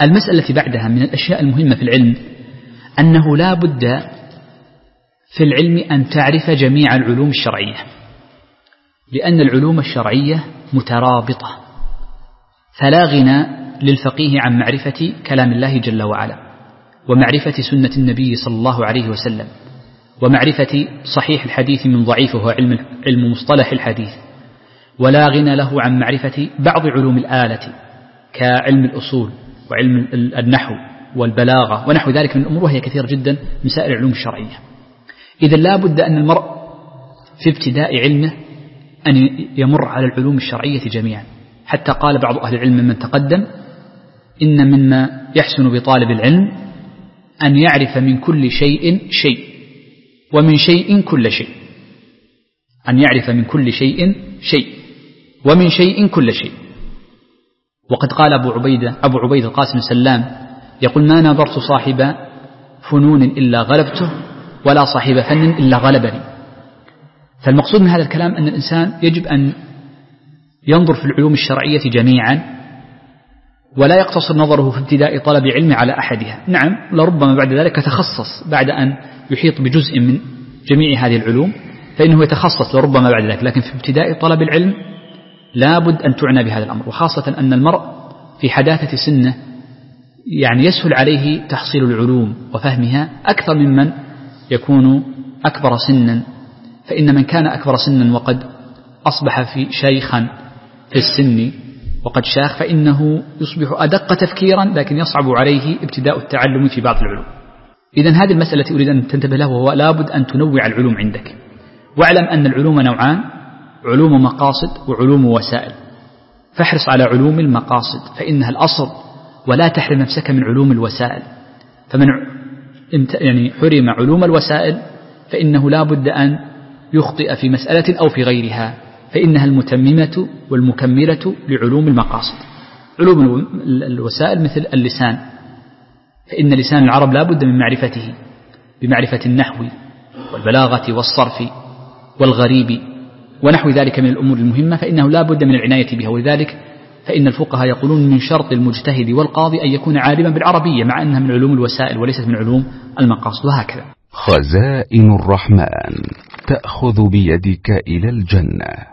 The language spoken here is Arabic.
المسألة التي بعدها من الأشياء المهمة في العلم أنه لا بد في العلم أن تعرف جميع العلوم الشرعية، لأن العلوم الشرعية مترابطة، فلا غنى للفقيه عن معرفة كلام الله جل وعلا، ومعرفة سنة النبي صلى الله عليه وسلم، ومعرفة صحيح الحديث من ضعيفه، وهو علم مصطلح الحديث، ولا غنى له عن معرفة بعض علوم الآلة كعلم الأصول وعلم النحو والبلاغة ونحو ذلك من الأمور، وهي كثير جدا من سائر العلوم الشرعية. إذن لا بد أن المرء في ابتداء علمه أن يمر على العلوم الشرعية جميعا، حتى قال بعض أهل العلم من تقدم: إن مما يحسن بطالب العلم أن يعرف من كل شيء شيء، ومن شيء كل شيء. أن يعرف من كل شيء شيء، ومن شيء كل شيء. وقد قال أبو عبيد القاسم السلام يقول: ما نظرت صاحب فنون إلا غلبته، ولا صاحب فن إلا غلبني. فالمقصود من هذا الكلام أن الإنسان يجب أن ينظر في العلوم الشرعية جميعا، ولا يقتصر نظره في ابتداء طلب علم على أحدها. نعم، لربما بعد ذلك تخصص، بعد أن يحيط بجزء من جميع هذه العلوم فإنه يتخصص لربما بعد ذلك، لكن في ابتداء طلب العلم لا بد أن تعنى بهذا الأمر، وخاصة أن المرء في حداثة سنه يعني يسهل عليه تحصيل العلوم وفهمها أكثر ممن يكون أكبر سنا. فإن من كان أكبر سنا وقد أصبح في شيخا في السن وقد شاخ فإنه يصبح أدق تفكيرا، لكن يصعب عليه ابتداء التعلم في بعض العلوم. إذن هذه المسألة أريد أن تنتبه له، وهو لابد أن تنوع العلوم عندك. واعلم أن العلوم نوعان: علوم مقاصد وعلوم وسائل. فاحرص على علوم المقاصد فإنها الأصل، ولا تحرم نفسك من علوم الوسائل. فمن حرم علوم الوسائل فإنه لا بد أن يخطئ في مسألة أو في غيرها، فإنها المتممة والمكملة لعلوم المقاصد. علوم الوسائل مثل اللسان، فإن لسان العرب لا بد من معرفته بمعرفة النحو والبلاغة والصرف والغريب ونحو ذلك من الأمور المهمة، فإنه لا بد من العناية بها. ولذلك فإن الفقهاء يقولون من شرط المجتهد والقاضي أن يكون عالما بالعربية، مع أنها من علوم الوسائل وليست من علوم المقاصد، وهكذا. خزائن الرحمن تأخذ بيدك إلى الجنة.